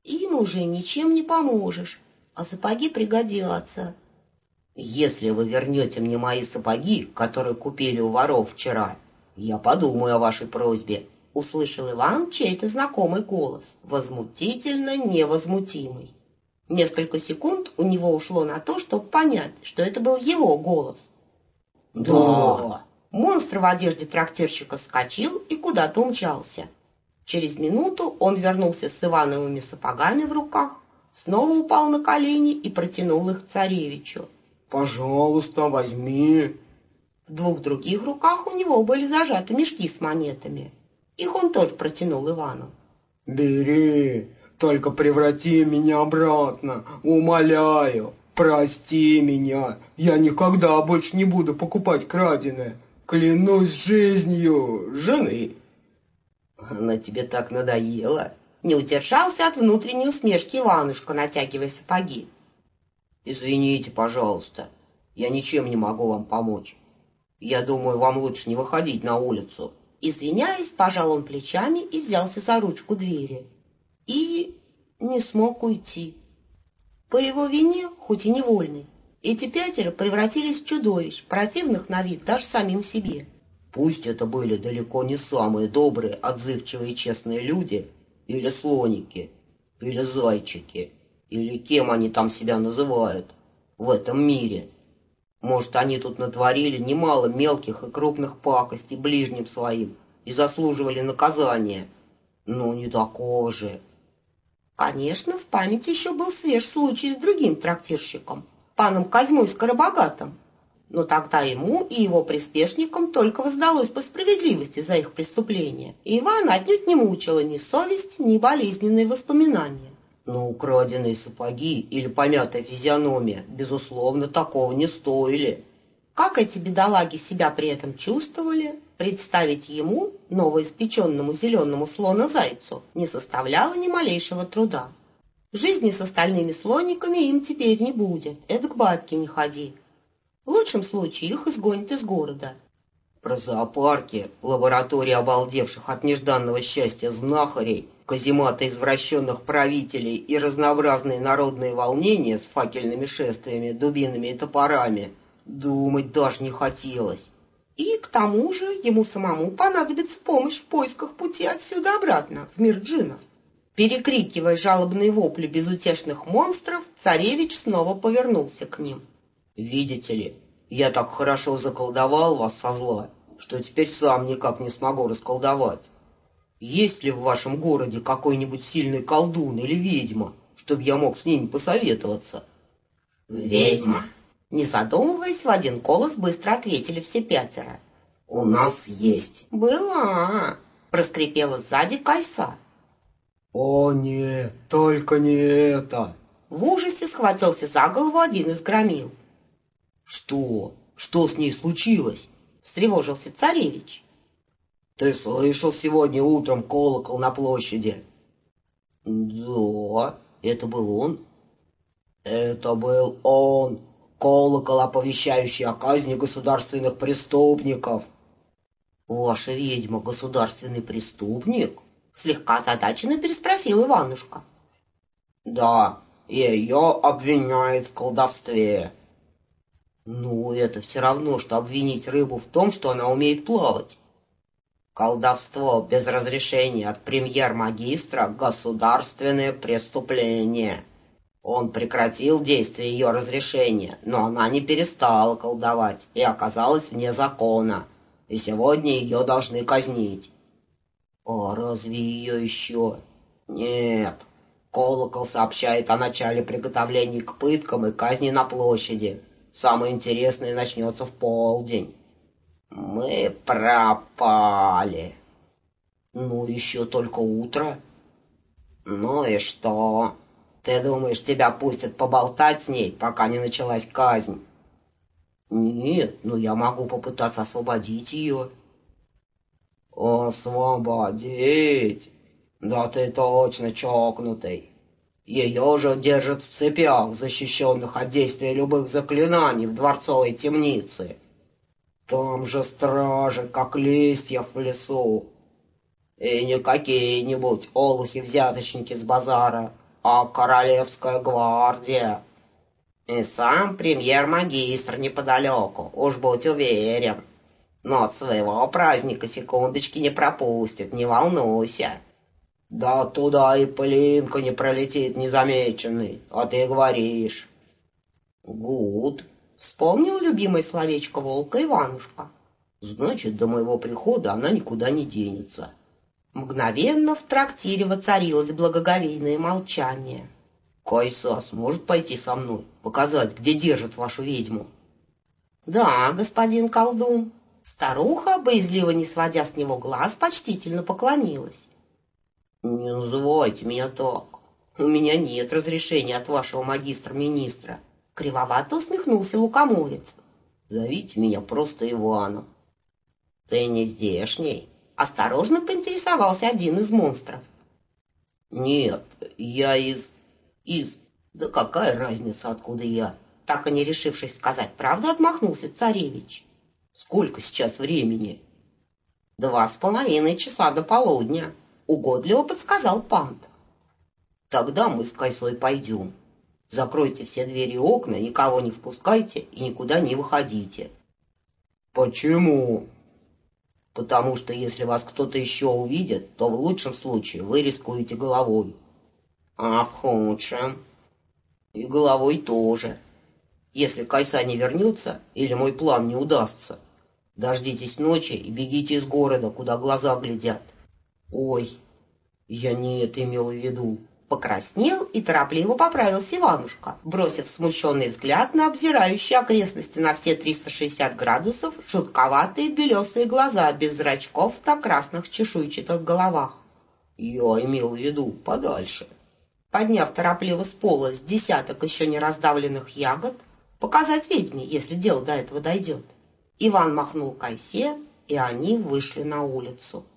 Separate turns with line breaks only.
Им уже ничем не поможешь, а сапоги пригодятся.
Если вы вернете мне мои сапоги, которые купили у воров вчера, я подумаю о вашей просьбе.
Услышал Иван чей-то знакомый голос, возмутительно невозмутимый. Несколько секунд у него ушло на то, чтобы понять, что это был его голос.
Да.
Монстр в одежде трактирщика вскочил и куда-то умчался. Через минуту он вернулся с Ивановыми сапогами в руках, снова упал на колени и протянул их царевичу.
«Пожалуйста, возьми».
В двух других руках у него были зажаты мешки с монетами. Их он тоже протянул Ивану.
«Бери, только преврати меня обратно, умоляю. Прости меня, я никогда больше не буду покупать краденое. Клянусь жизнью жены».
Она тебе так надоела?
Не удержался от внутренней усмешки Иванушка, натягивая сапоги.
Извините, пожалуйста, я ничем не могу вам помочь. Я думаю, вам лучше не выходить на улицу.
Извиняясь, пожал он плечами и взялся за ручку двери. И не смог уйти. По его вине, хоть и невольной, эти пятеро превратились в чудовищ, противных на вид даже самим себе.
Пусть это были далеко не самые добрые, отзывчивые и честные люди, или слоники, или зайчики, или кем они там себя называют в этом мире. Может, они тут натворили немало мелких и крупных пакостей ближним своим и заслуживали наказания, но не такого же.
Конечно, в памяти еще был свеж случай с другим трактирщиком, паном Козьмой Скоробогатым. Но тогда ему и его приспешникам только воздалось по справедливости за их преступления, и Ивана отнюдь не мучила ни совесть, ни болезненные воспоминания.
Но украденные сапоги или помятая физиономия, безусловно, такого не стоили.
Как эти бедолаги себя при этом чувствовали, представить ему, новоиспеченному зеленому слону-зайцу, не составляло ни малейшего труда. Жизни с остальными слониками им теперь не будет, это к батьке не ходи. В лучшем случае их изгонят из города.
Про зоопарки, лаборатории обалдевших от нежданного счастья знахарей, казематы извращенных правителей и разнообразные народные волнения с факельными шествиями, дубинами и топорами думать даже не хотелось.
И к тому же ему самому понадобится помощь в поисках пути отсюда обратно, в мир джиннов. Перекрикивая жалобные вопли безутешных монстров, царевич снова повернулся к ним.
«Видите ли, я так хорошо заколдовал вас со зла, что теперь сам никак не смогу расколдовать. Есть ли в вашем городе какой-нибудь сильный колдун или ведьма, чтобы я мог с ними посоветоваться?»
«Ведьма!»
Не задумываясь, в один голос быстро ответили все пятеро.
«У нас есть!»
«Была!» — проскрипела сзади Кайса.
«О нет, только не это!»
В ужасе схватился за голову один из громил.
«Что? Что с ней случилось?»
— встревожился царевич.
«Ты слышал сегодня утром колокол на площади?» «Да, это был он». «Это был он, колокол, оповещающий о казни государственных преступников».
«Ваша ведьма государственный преступник?» — слегка озадаченно переспросил Иванушка.
«Да, ее обвиняют в колдовстве». «Ну, это все равно, что обвинить рыбу в том, что она умеет плавать». «Колдовство без разрешения от премьер-магистра — государственное преступление. Он прекратил действие ее разрешения, но она не перестала колдовать и оказалась вне закона, и сегодня ее должны казнить». «А разве ее еще?» «Нет». Колокол сообщает о начале приготовлений к пыткам и казни на площади. Самое интересное начнется в полдень. Мы пропали. Ну, еще только утро. Ну и что? Ты думаешь, тебя пустят поболтать с ней, пока не началась казнь? Нет, но я могу попытаться освободить ее. Освободить? Да ты точно чокнутый. Ее же держат в цепях, защищенных от действия любых заклинаний в дворцовой темнице. Там же стражи, как листьев в лесу. И не какие-нибудь олухи-взяточники с базара, а королевская гвардия. И сам премьер-магистр неподалеку, уж будь уверен. Но от своего праздника секундочки не пропустит, не волнуйся. Да туда и пылинка не пролетит незамеченной, а ты говоришь. Гуд, вспомнил любимое словечко волка Иванушка. Значит, до моего прихода она никуда не денется. Мгновенно в трактире воцарилось благоговейное молчание. Кайса сможет пойти со мной, показать, где держат вашу ведьму? Да, господин колдун. Старуха, боязливо не сводя с него глаз, почтительно поклонилась. Не называйте меня так. У меня нет разрешения от вашего магистра-министра. Кривовато усмехнулся лукоморец. Зовите меня просто Иваном. Ты не здешний? Осторожно поинтересовался один из монстров. Нет, я из... Да какая разница, откуда я? Так и не решившись сказать правду, отмахнулся царевич. Сколько сейчас времени? 2,5 часа до полудня, угодливо подсказал пант. Тогда мы с Кайсой пойдем. Закройте все двери и окна, никого не впускайте и никуда не выходите. Почему? Потому что если вас кто-то еще увидит, то в лучшем случае вы рискуете головой. А в худшем? И головой тоже. Если Кайса не вернется или мой план не удастся, дождитесь ночи и бегите из города, куда глаза глядят. Ой, я не это имел в виду. Покраснел и торопливо поправился Иванушка, бросив смущенный взгляд на обзирающие окрестности на все 360 градусов жутковатые белесые глаза без зрачков на красных чешуйчатых головах. Я имел в виду подальше. Подняв торопливо с пола с десяток еще не раздавленных ягод, показать ведьме, если дело до этого дойдет, Иван махнул Кайсе, и они вышли на улицу.